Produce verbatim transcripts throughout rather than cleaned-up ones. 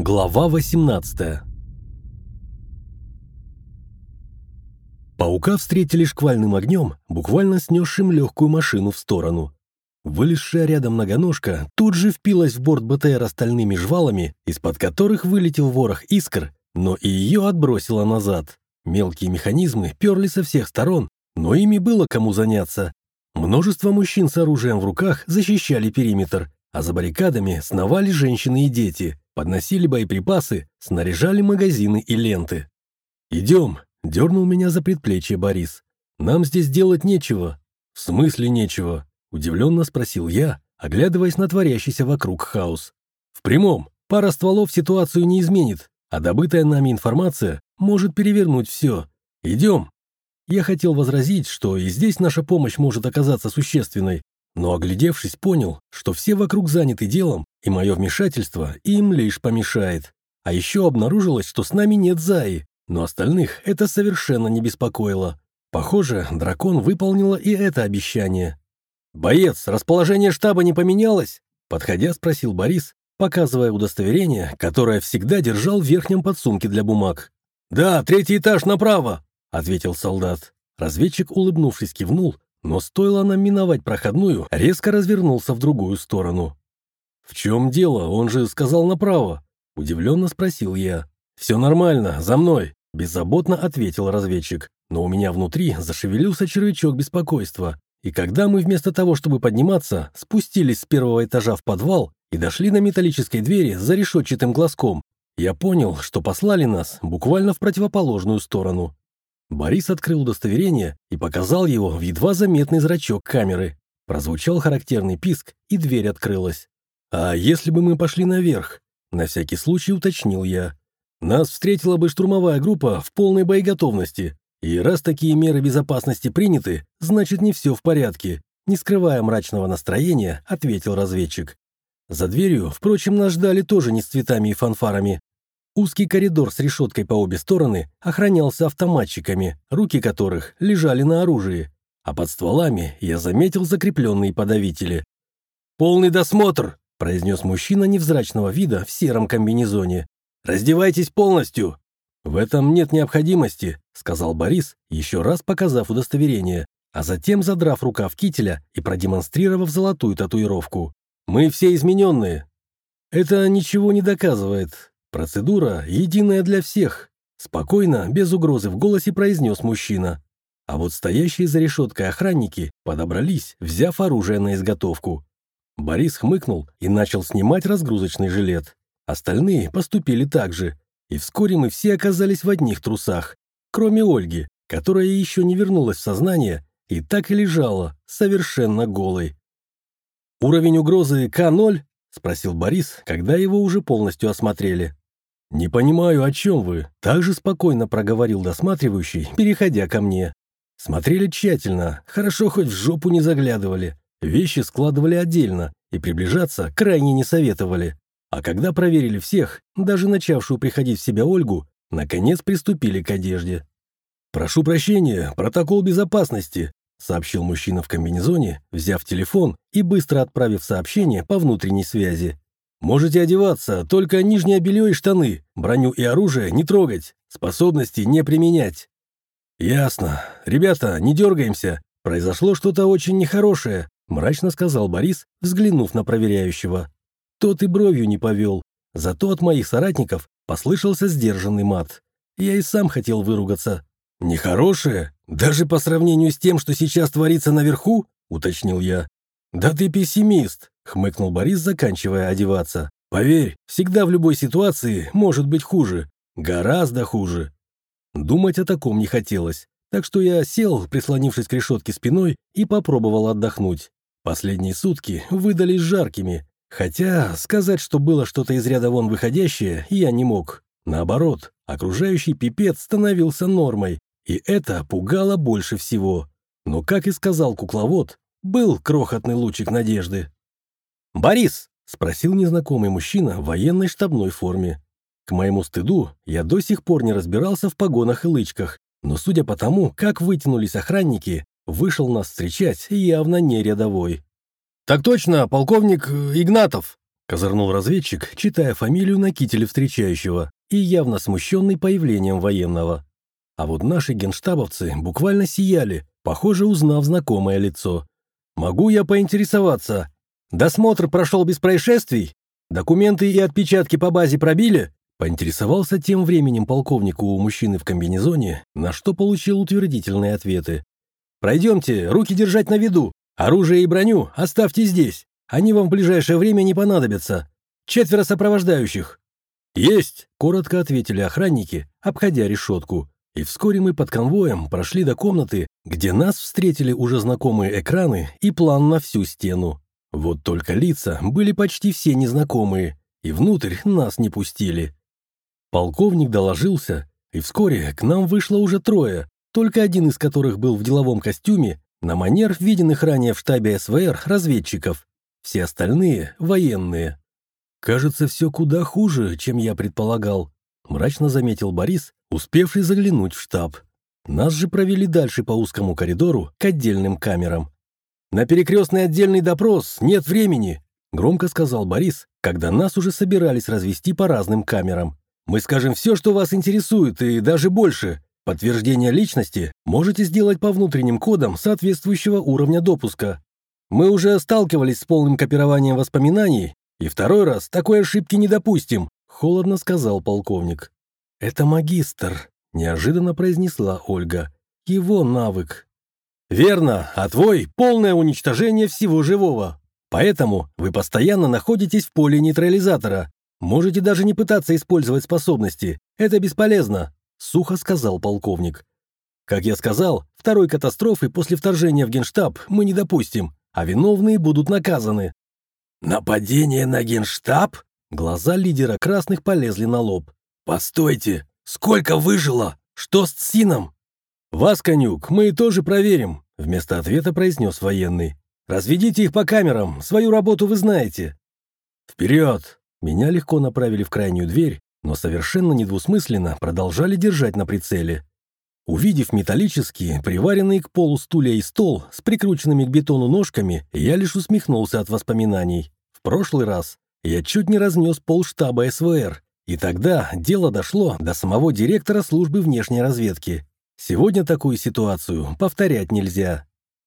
Глава восемнадцатая. Паука встретили шквальным огнем, буквально снесшим легкую машину в сторону. Вылезшая рядом многоножка тут же впилась в борт БТР остальными жвалами, из-под которых вылетел ворох искр, но и ее отбросило назад. Мелкие механизмы перли со всех сторон, но ими было кому заняться. Множество мужчин с оружием в руках защищали периметр, а за баррикадами сновали женщины и дети, подносили боеприпасы, снаряжали магазины и ленты. «Идем», — дернул меня за предплечье Борис. «Нам здесь делать нечего». «В смысле нечего?» — удивленно спросил я, оглядываясь на творящийся вокруг хаос. «В прямом. Пара стволов ситуацию не изменит, а добытая нами информация может перевернуть все. Идем». Я хотел возразить, что и здесь наша помощь может оказаться существенной, но, оглядевшись, понял, что все вокруг заняты делом, и мое вмешательство им лишь помешает. А еще обнаружилось, что с нами нет Заи, но остальных это совершенно не беспокоило. Похоже, дракон выполнила и это обещание. «Боец, расположение штаба не поменялось?» Подходя, спросил Борис, показывая удостоверение, которое всегда держал в верхнем подсумке для бумаг. «Да, третий этаж направо», — ответил солдат. Разведчик, улыбнувшись, кивнул, но стоило нам миновать проходную, резко развернулся в другую сторону. «В чем дело? Он же сказал направо», — удивленно спросил я. «Все нормально, за мной», — беззаботно ответил разведчик, но у меня внутри зашевелился червячок беспокойства, и когда мы вместо того, чтобы подниматься, спустились с первого этажа в подвал и дошли до металлической двери за решетчатым глазком, я понял, что послали нас буквально в противоположную сторону. Борис открыл удостоверение и показал его в едва заметный зрачок камеры. Прозвучал характерный писк, и дверь открылась. «А если бы мы пошли наверх?» — на всякий случай уточнил я. «Нас встретила бы штурмовая группа в полной боеготовности, и раз такие меры безопасности приняты, значит, не все в порядке», — не скрывая мрачного настроения, ответил разведчик. За дверью, впрочем, нас ждали тоже не с цветами и фанфарами. Узкий коридор с решеткой по обе стороны охранялся автоматчиками, руки которых лежали на оружии, а под стволами я заметил закрепленные подавители. «Полный досмотр!» — произнес мужчина невзрачного вида в сером комбинезоне. «Раздевайтесь полностью!» «В этом нет необходимости», — сказал Борис, еще раз показав удостоверение, а затем задрав рукав кителя и продемонстрировав золотую татуировку. «Мы все измененные». «Это ничего не доказывает. Процедура единая для всех», — спокойно, без угрозы в голосе произнес мужчина. А вот стоящие за решеткой охранники подобрались, взяв оружие на изготовку. Борис хмыкнул и начал снимать разгрузочный жилет. Остальные поступили так же, и вскоре мы все оказались в одних трусах, кроме Ольги, которая еще не вернулась в сознание и так и лежала, совершенно голой. «Уровень угрозы К ноль?» — спросил Борис, когда его уже полностью осмотрели. «Не понимаю, о чем вы», — также спокойно проговорил досматривающий, переходя ко мне. Смотрели тщательно, хорошо хоть в жопу не заглядывали, вещи складывали отдельно и приближаться крайне не советовали. А когда проверили всех, даже начавшую приходить в себя Ольгу, наконец приступили к одежде. «Прошу прощения, протокол безопасности», — сообщил мужчина в комбинезоне, взяв телефон и быстро отправив сообщение по внутренней связи. «Можете одеваться, только нижнее белье и штаны, броню и оружие не трогать, способности не применять». «Ясно. Ребята, не дергаемся. Произошло что-то очень нехорошее», — мрачно сказал Борис, взглянув на проверяющего. Тот и бровью не повел, зато от моих соратников послышался сдержанный мат. Я и сам хотел выругаться. «Нехорошее? Даже по сравнению с тем, что сейчас творится наверху?» — уточнил я. «Да ты пессимист», — хмыкнул Борис, заканчивая одеваться. «Поверь, всегда в любой ситуации может быть хуже. Гораздо хуже». Думать о таком не хотелось, так что я сел, прислонившись к решетке спиной, и попробовал отдохнуть. Последние сутки выдались жаркими, хотя сказать, что было что-то из ряда вон выходящее, я не мог. Наоборот, окружающий пипец становился нормой, и это пугало больше всего. Но, как и сказал кукловод, был крохотный лучик надежды. «Борис!» — спросил незнакомый мужчина в военной штабной форме. К моему стыду, я до сих пор не разбирался в погонах и лычках, но судя по тому, как вытянулись охранники, вышел нас встречать явно не рядовой. «Так точно, полковник Игнатов», Козырнул разведчик, читая фамилию на кителе встречающего и явно смущенный появлением военного. А вот наши генштабовцы буквально сияли, похоже, узнав знакомое лицо. «Могу я поинтересоваться? Досмотр прошел без происшествий? Документы и отпечатки по базе пробили?» Поинтересовался тем временем полковнику у мужчины в комбинезоне, на что получил утвердительные ответы. «Пройдемте, руки держать на виду. Оружие и броню оставьте здесь. Они вам в ближайшее время не понадобятся. Четверо сопровождающих». «Есть!» – коротко ответили охранники, обходя решетку. И вскоре мы под конвоем прошли до комнаты, где нас встретили уже знакомые экраны и план на всю стену. Вот только лица были почти все незнакомые, и внутрь нас не пустили. Полковник доложился, и вскоре к нам вышло уже трое, только один из которых был в деловом костюме, на манер виденных ранее в штабе СВР разведчиков. Все остальные – военные. «Кажется, все куда хуже, чем я предполагал», – мрачно заметил Борис, успевший заглянуть в штаб. Нас же провели дальше по узкому коридору к отдельным камерам. «На перекрестный отдельный допрос нет времени», – громко сказал Борис, когда нас уже собирались развести по разным камерам. «Мы скажем все, что вас интересует, и даже больше. Подтверждение личности можете сделать по внутренним кодам соответствующего уровня допуска. Мы уже сталкивались с полным копированием воспоминаний, и второй раз такой ошибки не допустим», – холодно сказал полковник. «Это магистр», – неожиданно произнесла Ольга. «Его навык». «Верно, а твой – полное уничтожение всего живого. Поэтому вы постоянно находитесь в поле нейтрализатора. Можете даже не пытаться использовать способности. Это бесполезно», – сухо сказал полковник. «Как я сказал, второй катастрофы после вторжения в Генштаб мы не допустим, а виновные будут наказаны». «Нападение на Генштаб?» Глаза лидера красных полезли на лоб. «Постойте, сколько выжило? Что с Цсином?» «Вас, конюк, мы тоже проверим», – вместо ответа произнес военный. «Разведите их по камерам, свою работу вы знаете». «Вперед!» Меня легко направили в крайнюю дверь, но совершенно недвусмысленно продолжали держать на прицеле. Увидев металлические, приваренные к полу стулья и стол с прикрученными к бетону ножками, я лишь усмехнулся от воспоминаний. В прошлый раз я чуть не разнес полштаба СВР, и тогда дело дошло до самого директора службы внешней разведки. Сегодня такую ситуацию повторять нельзя.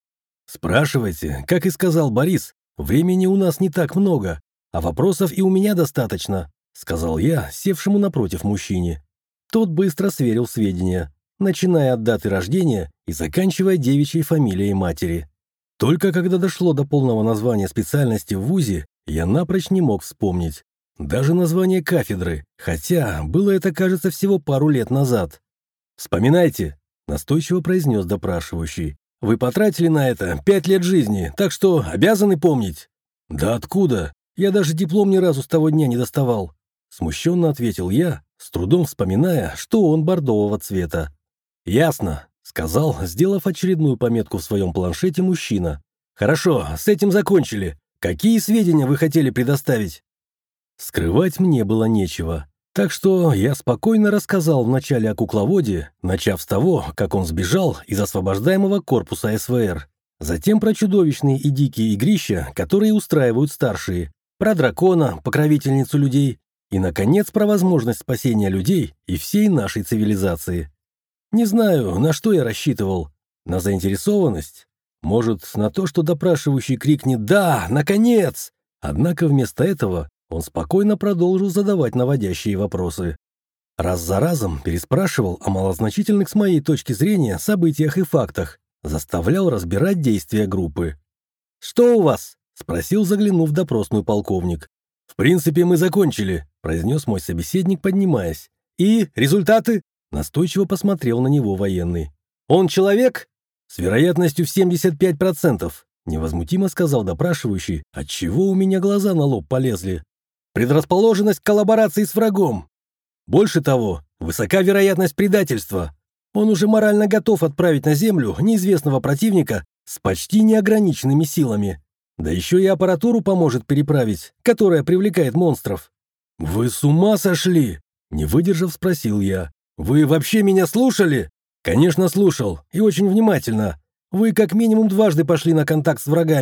«Спрашивайте, как и сказал Борис, времени у нас не так много, а вопросов и у меня достаточно», — сказал я севшему напротив мужчине. Тот быстро сверил сведения, начиная от даты рождения и заканчивая девичьей фамилией матери. Только когда дошло до полного названия специальности в вузе, я напрочь не мог вспомнить. Даже название кафедры, хотя было это, кажется, всего пару лет назад. «Вспоминайте», — настойчиво произнес допрашивающий. «Вы потратили на это пять лет жизни, так что обязаны помнить». «Да откуда? Я даже диплом ни разу с того дня не доставал», — смущенно ответил я, с трудом вспоминая, что он бордового цвета. «Ясно», — сказал, сделав очередную пометку в своем планшете мужчина. «Хорошо, с этим закончили. Какие сведения вы хотели предоставить?» Скрывать мне было нечего, так что я спокойно рассказал вначале о кукловоде, начав с того, как он сбежал из освобождаемого корпуса СВР, затем про чудовищные и дикие игрища, которые устраивают старшие, про дракона, покровительницу людей, и, наконец, про возможность спасения людей и всей нашей цивилизации. Не знаю, на что я рассчитывал. На заинтересованность? Может, на то, что допрашивающий крикнет «Да, наконец!». Однако вместо этого он спокойно продолжил задавать наводящие вопросы. Раз за разом переспрашивал о малозначительных с моей точки зрения событиях и фактах, заставлял разбирать действия группы. «Что у вас?» – спросил, заглянув в допросную полковник. «В принципе, мы закончили», – произнес мой собеседник, поднимаясь. «И результаты?» – настойчиво посмотрел на него военный. «Он человек?» «С вероятностью в семьдесят пять процентов», – невозмутимо сказал допрашивающий, отчего у меня глаза на лоб полезли. «Предрасположенность к коллаборации с врагом. Больше того, высока вероятность предательства. Он уже морально готов отправить на землю неизвестного противника с почти неограниченными силами. Да еще и аппаратуру поможет переправить, которая привлекает монстров». «Вы с ума сошли?» – не выдержав, спросил я. «Вы вообще меня слушали?» «Конечно, слушал, и очень внимательно. Вы как минимум дважды пошли на контакт с врагами.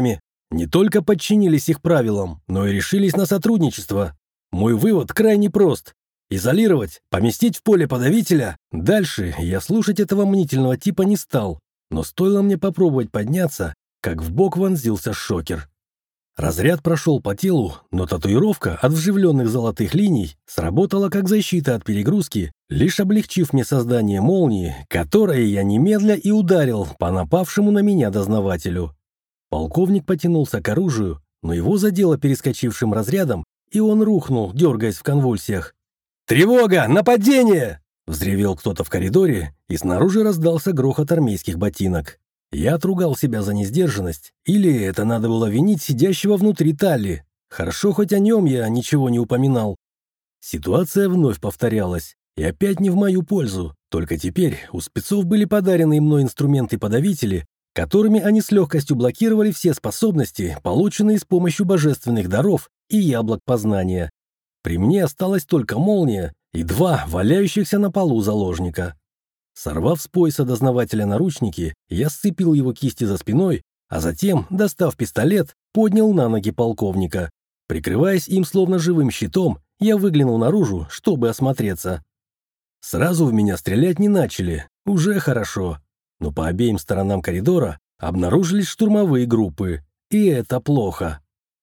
Не только подчинились их правилам, но и решились на сотрудничество. Мой вывод крайне прост. Изолировать, поместить в поле подавителя. Дальше я слушать этого мнительного типа не стал, но стоило мне попробовать подняться, как в бок вонзился шокер. Разряд прошел по телу, но татуировка от вживленных золотых линий сработала как защита от перегрузки, лишь облегчив мне создание молнии, которой я немедля и ударил по напавшему на меня дознавателю. Полковник потянулся к оружию, но его задело перескочившим разрядом, и он рухнул, дергаясь в конвульсиях. «Тревога! Нападение!» — взревел кто-то в коридоре, и снаружи раздался грохот армейских ботинок. Я отругал себя за несдержанность, или это надо было винить сидящего внутри Талли. Хорошо, хоть о нем я ничего не упоминал. Ситуация вновь повторялась, и опять не в мою пользу, только теперь у спецов были подарены мной инструменты-подавители, которыми они с легкостью блокировали все способности, полученные с помощью божественных даров и яблок познания. При мне осталась только молния и два валяющихся на полу заложника. Сорвав с пояса дознавателя наручники, я сцепил его кисти за спиной, а затем, достав пистолет, поднял на ноги полковника. Прикрываясь им словно живым щитом, я выглянул наружу, чтобы осмотреться. Сразу в меня стрелять не начали, уже хорошо. Но по обеим сторонам коридора обнаружились штурмовые группы, и это плохо.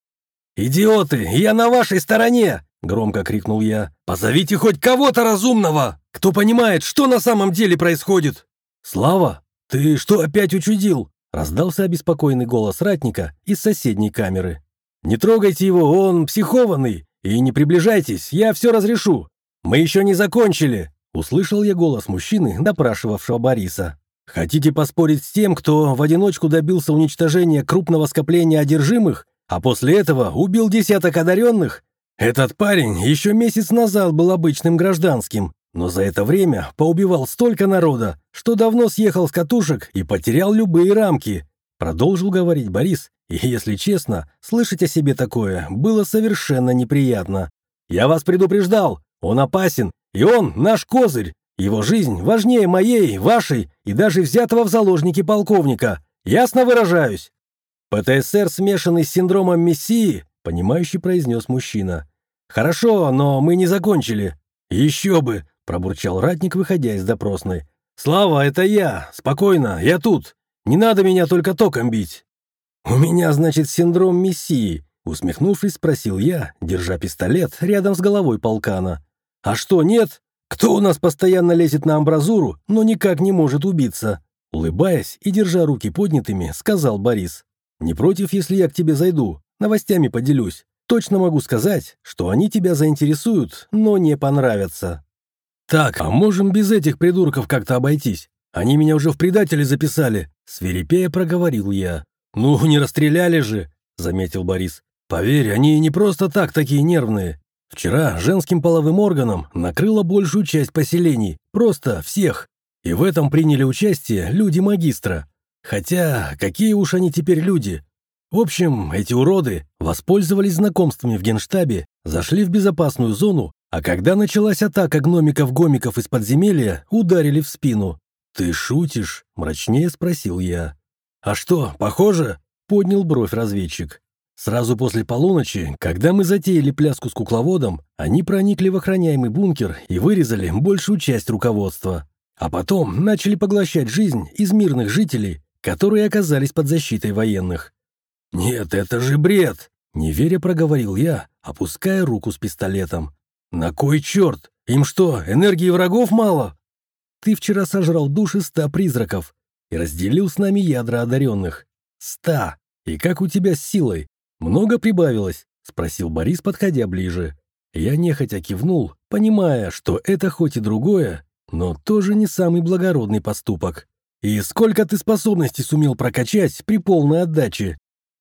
«Идиоты, я на вашей стороне!» — громко крикнул я. «Позовите хоть кого-то разумного, кто понимает, что на самом деле происходит!» «Слава, ты что опять учудил?» — раздался обеспокоенный голос ратника из соседней камеры. «Не трогайте его, он психованный, и не приближайтесь, я все разрешу. Мы еще не закончили!» — услышал я голос мужчины, допрашивавшего Бориса. «Хотите поспорить с тем, кто в одиночку добился уничтожения крупного скопления одержимых, а после этого убил десяток одаренных? Этот парень еще месяц назад был обычным гражданским, но за это время поубивал столько народа, что давно съехал с катушек и потерял любые рамки», — продолжил говорить Борис, и, если честно, слышать о себе такое было совершенно неприятно. «Я вас предупреждал, он опасен, и он наш козырь. Его жизнь важнее моей, вашей и даже взятого в заложники полковника. Ясно выражаюсь?» «ПТСР, смешанный с синдромом Мессии», — понимающе произнес мужчина. «Хорошо, но мы не закончили». «Еще бы», — пробурчал ратник, выходя из допросной. «Слава, это я. Спокойно, я тут. Не надо меня только током бить». «У меня, значит, синдром Мессии», — усмехнувшись, спросил я, держа пистолет рядом с головой полкана. «А что, нет? Кто у нас постоянно лезет на амбразуру, но никак не может убиться?» Улыбаясь и держа руки поднятыми, сказал Борис. «Не против, если я к тебе зайду, новостями поделюсь. Точно могу сказать, что они тебя заинтересуют, но не понравятся». «Так, а можем без этих придурков как-то обойтись? Они меня уже в предатели записали», — свирепея проговорил я. «Ну, не расстреляли же», — заметил Борис. «Поверь, они не просто так такие нервные. Вчера женским половым органом накрыло большую часть поселений, просто всех. И в этом приняли участие люди магистра. Хотя, какие уж они теперь люди. В общем, эти уроды воспользовались знакомствами в генштабе, зашли в безопасную зону, а когда началась атака гномиков-гомиков из подземелья, ударили в спину». «Ты шутишь?» — мрачнее спросил я. «А что, похоже?» — поднял бровь разведчик. Сразу после полуночи, когда мы затеяли пляску с кукловодом, они проникли в охраняемый бункер и вырезали большую часть руководства. А потом начали поглощать жизнь из мирных жителей, которые оказались под защитой военных. «Нет, это же бред!» — неверя проговорил я, опуская руку с пистолетом. «На кой черт? Им что, энергии врагов мало?» «Ты вчера сожрал души ста призраков и разделил с нами ядра одаренных. Ста! И как у тебя с силой? Много прибавилось?» — спросил Борис, подходя ближе. Я нехотя кивнул, понимая, что это хоть и другое, но тоже не самый благородный поступок. «И сколько ты способностей сумел прокачать при полной отдаче?»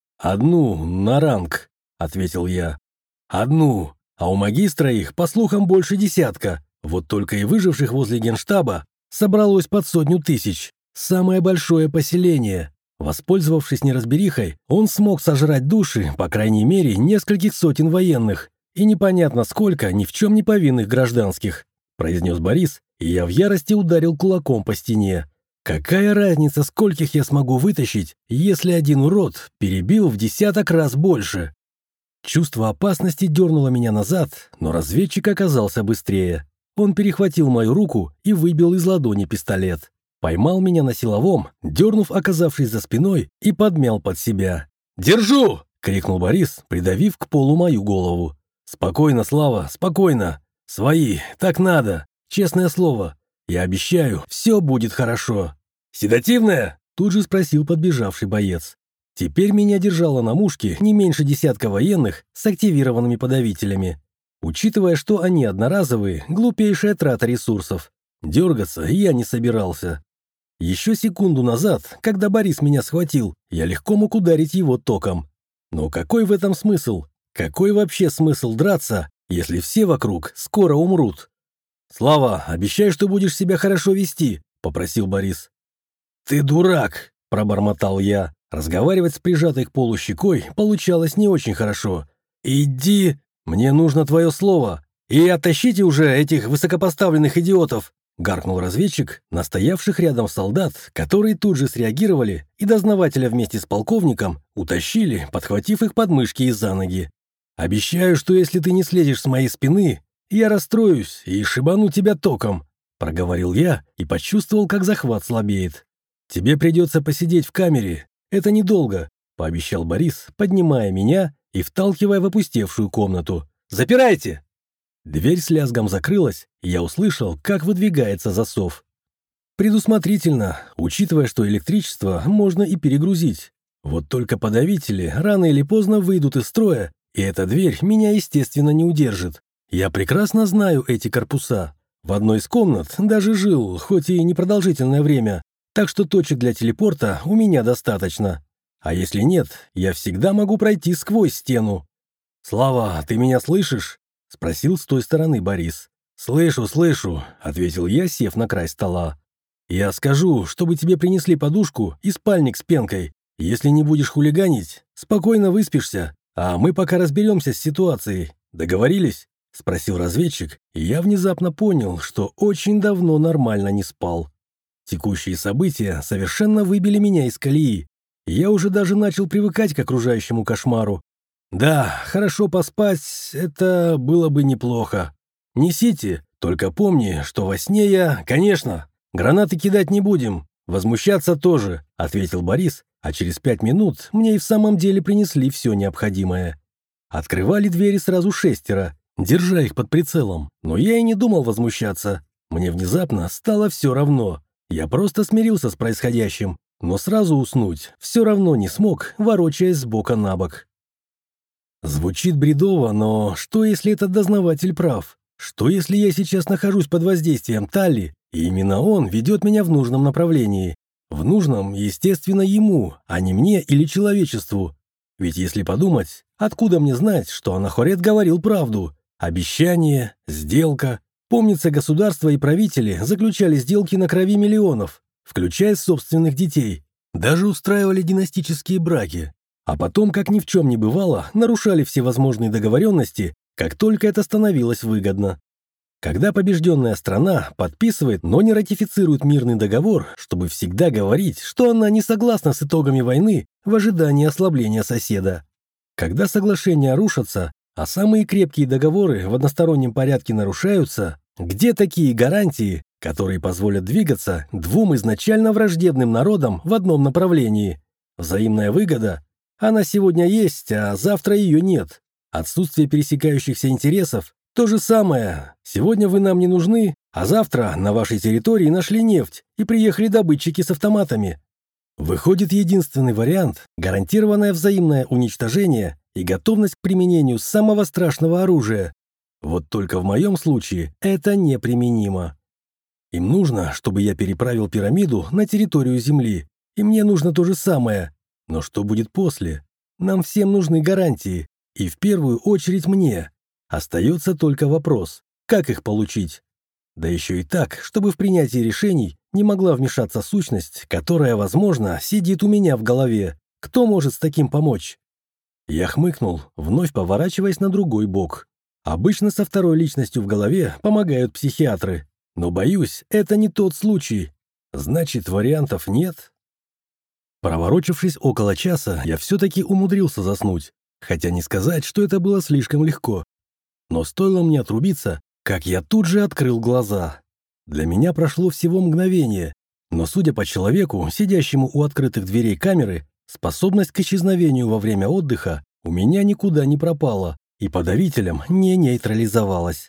«Одну на ранг», — ответил я. «Одну, а у магистра их, по слухам, больше десятка. Вот только и выживших возле генштаба собралось под сотню тысяч. Самое большое поселение». Воспользовавшись неразберихой, он смог сожрать души, по крайней мере, нескольких сотен военных, и непонятно сколько ни в чем не повинных гражданских, — произнес Борис, и я в ярости ударил кулаком по стене. Какая разница, скольких я смогу вытащить, если один урод перебил в десяток раз больше? Чувство опасности дернуло меня назад, но разведчик оказался быстрее. Он перехватил мою руку и выбил из ладони пистолет. Поймал меня на силовом, дернув, оказавшись за спиной, и подмял под себя. «Держу!» — крикнул Борис, придавив к полу мою голову. «Спокойно, Слава, спокойно. Свои, так надо. Честное слово. Я обещаю, все будет хорошо». «Седативное?» — тут же спросил подбежавший боец. Теперь меня держало на мушке не меньше десятка военных с активированными подавителями. Учитывая, что они одноразовые, глупейшая трата ресурсов. Дергаться я не собирался. Еще секунду назад, когда Борис меня схватил, я легко мог ударить его током. Но какой в этом смысл? Какой вообще смысл драться, если все вокруг скоро умрут? «Слава, обещай, что будешь себя хорошо вести», — попросил Борис. «Ты дурак», — пробормотал я. Разговаривать с прижатой к полу щекой получалось не очень хорошо. «Иди, мне нужно твое слово. И оттащите уже этих высокопоставленных идиотов», — гаркнул разведчик на стоявших рядом солдат, которые тут же среагировали и дознавателя вместе с полковником утащили, подхватив их подмышки и за ноги. «Обещаю, что если ты не слезешь с моей спины, я расстроюсь и шибану тебя током», — проговорил я и почувствовал, как захват слабеет. «Тебе придется посидеть в камере. Это недолго», — пообещал Борис, поднимая меня и вталкивая в опустевшую комнату. «Запирайте!» Дверь с лязгом закрылась, и я услышал, как выдвигается засов. Предусмотрительно, учитывая, что электричество можно и перегрузить. Вот только подавители рано или поздно выйдут из строя, и эта дверь меня, естественно, не удержит. Я прекрасно знаю эти корпуса. В одной из комнат даже жил, хоть и непродолжительное время, так что точек для телепорта у меня достаточно. А если нет, я всегда могу пройти сквозь стену. «Слава, ты меня слышишь?» — спросил с той стороны Борис. «Слышу, слышу», — ответил я, сев на край стола. «Я скажу, чтобы тебе принесли подушку и спальник с пенкой. Если не будешь хулиганить, спокойно выспишься, а мы пока разберемся с ситуацией. Договорились?» — спросил разведчик, и я внезапно понял, что очень давно нормально не спал. Текущие события совершенно выбили меня из колеи. Я уже даже начал привыкать к окружающему кошмару. Да, хорошо поспать — это было бы неплохо. Несите, только помни, что во сне я, конечно, гранаты кидать не будем, возмущаться тоже, — ответил Борис, а через пять минут мне и в самом деле принесли все необходимое. Открывали двери сразу шестеро, держа их под прицелом, но я и не думал возмущаться. Мне внезапно стало все равно. Я просто смирился с происходящим, но сразу уснуть все равно не смог, ворочаясь с бока на бок. Звучит бредово, но что, если этот дознаватель прав? Что, если я сейчас нахожусь под воздействием Талли, и именно он ведет меня в нужном направлении? В нужном, естественно, ему, а не мне или человечеству. Ведь если подумать, откуда мне знать, что Анахорет говорил правду? Обещание, сделка. Помнится, государства и правители заключали сделки на крови миллионов, включая собственных детей. Даже устраивали династические браки. А потом, как ни в чем не бывало, нарушали всевозможные договоренности, как только это становилось выгодно. Когда побежденная страна подписывает, но не ратифицирует мирный договор, чтобы всегда говорить, что она не согласна с итогами войны в ожидании ослабления соседа. Когда соглашения рушатся, а самые крепкие договоры в одностороннем порядке нарушаются, где такие гарантии, которые позволят двигаться двум изначально враждебным народам в одном направлении? Взаимная выгода? Она сегодня есть, а завтра ее нет. Отсутствие пересекающихся интересов – то же самое. Сегодня вы нам не нужны, а завтра на вашей территории нашли нефть и приехали добытчики с автоматами. Выходит, единственный вариант – гарантированное взаимное уничтожение и готовность к применению самого страшного оружия. Вот только в моем случае это неприменимо. Им нужно, чтобы я переправил пирамиду на территорию Земли, и мне нужно то же самое. Но что будет после? Нам всем нужны гарантии, и в первую очередь мне. Остается только вопрос, как их получить? Да еще и так, чтобы в принятии решений не могла вмешаться сущность, которая, возможно, сидит у меня в голове. Кто может с таким помочь? Я хмыкнул, вновь поворачиваясь на другой бок. Обычно со второй личностью в голове помогают психиатры. Но, боюсь, это не тот случай. Значит, вариантов нет? Проворочившись около часа, я все-таки умудрился заснуть, хотя не сказать, что это было слишком легко. Но стоило мне отрубиться, как я тут же открыл глаза. Для меня прошло всего мгновение, но, судя по человеку, сидящему у открытых дверей камеры, способность к исчезновению во время отдыха у меня никуда не пропала и подавителем не нейтрализовалась.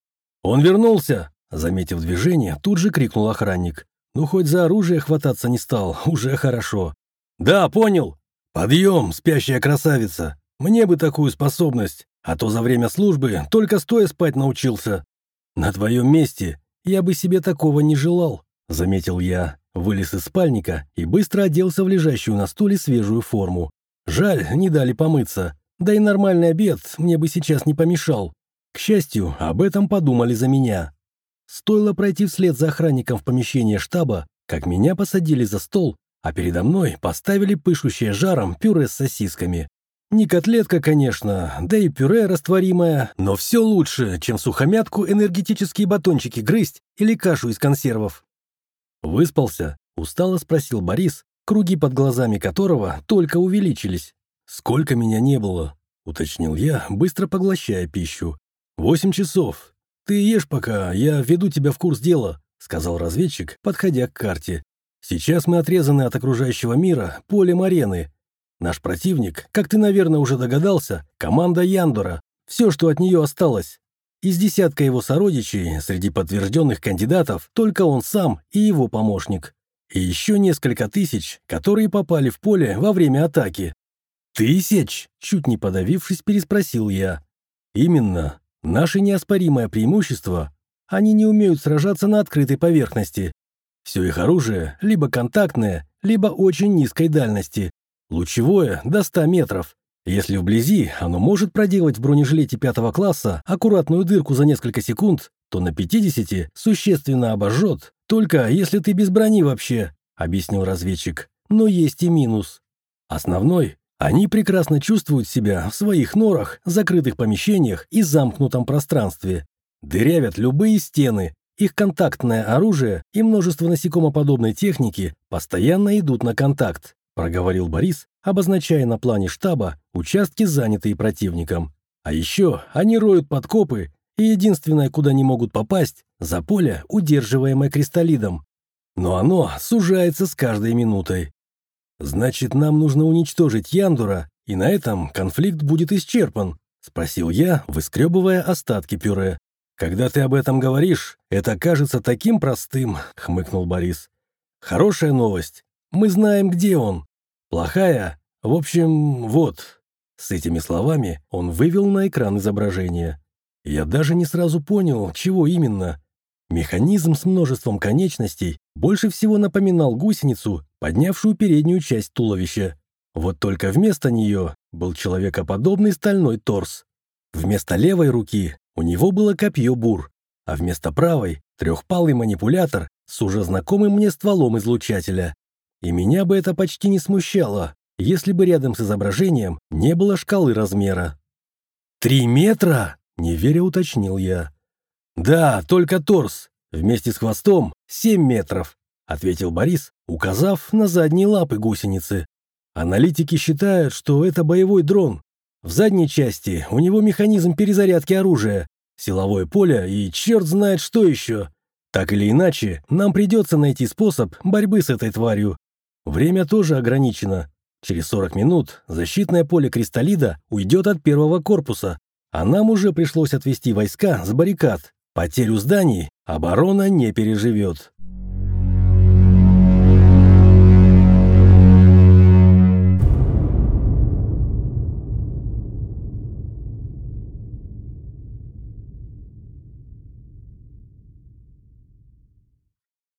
«Он вернулся!» — заметив движение, тут же крикнул охранник. «Ну, хоть за оружие хвататься не стал, уже хорошо». «Да, понял. Подъем, спящая красавица. Мне бы такую способность, а то за время службы только стоя спать научился. На твоем месте я бы себе такого не желал», — заметил я, вылез из спальника и быстро оделся в лежащую на стуле свежую форму. Жаль, не дали помыться, да и нормальный обед мне бы сейчас не помешал. К счастью, об этом подумали за меня. Стоило пройти вслед за охранником в помещение штаба, как меня посадили за стол, а передо мной поставили пышущее жаром пюре с сосисками. Не котлетка, конечно, да и пюре растворимое, но все лучше, чем сухомятку энергетические батончики грызть или кашу из консервов. «Выспался?» – устало спросил Борис, круги под глазами которого только увеличились. «Сколько меня не было?» – уточнил я, быстро поглощая пищу. «Восемь часов. Ты ешь пока, я введу тебя в курс дела», – сказал разведчик, подходя к карте. «Сейчас мы отрезаны от окружающего мира полем арены. Наш противник, как ты, наверное, уже догадался, команда Яндора. Все, что от нее осталось. Из десятка его сородичей, среди подтвержденных кандидатов, только он сам и его помощник. И еще несколько тысяч, которые попали в поле во время атаки». «Тысяч?» – чуть не подавившись, переспросил я. «Именно. Наше неоспоримое преимущество – они не умеют сражаться на открытой поверхности. Все их оружие либо контактное, либо очень низкой дальности. Лучевое до ста метров. Если вблизи оно может проделать в бронежилете пятого класса аккуратную дырку за несколько секунд, то на пятидесяти существенно обожжет, только если ты без брони вообще», — объяснил разведчик. «Но есть и минус. Основной — они прекрасно чувствуют себя в своих норах, закрытых помещениях и замкнутом пространстве. Дырявят любые стены. Их контактное оружие и множество насекомоподобной техники постоянно идут на контакт», — проговорил Борис, обозначая на плане штаба участки, занятые противником. «А еще они роют подкопы, и единственное, куда не могут попасть, за поле, удерживаемое кристаллидом. Но оно сужается с каждой минутой. Значит, нам нужно уничтожить Яндора, и на этом конфликт будет исчерпан», — спросил я, выскребывая остатки пюре. «Когда ты об этом говоришь, это кажется таким простым», — хмыкнул Борис. «Хорошая новость. Мы знаем, где он. Плохая? В общем, вот». С этими словами он вывел на экран изображение. Я даже не сразу понял, чего именно. Механизм с множеством конечностей больше всего напоминал гусеницу, поднявшую переднюю часть туловища. Вот только вместо нее был человекоподобный стальной торс. Вместо левой руки у него было копье бур, а вместо правой — трехпалый манипулятор с уже знакомым мне стволом излучателя. И меня бы это почти не смущало, если бы рядом с изображением не было шкалы размера. «Три метра?» — неверя уточнил я. «Да, только торс. Вместе с хвостом семь метров», — ответил Борис, указав на задние лапы гусеницы. «Аналитики считают, что это боевой дрон. В задней части у него механизм перезарядки оружия, силовое поле и черт знает что еще. Так или иначе, нам придется найти способ борьбы с этой тварью. Время тоже ограничено. Через сорок минут защитное поле кристаллида уйдет от первого корпуса, а нам уже пришлось отвести войска с баррикад. Потерю зданий оборона не переживет».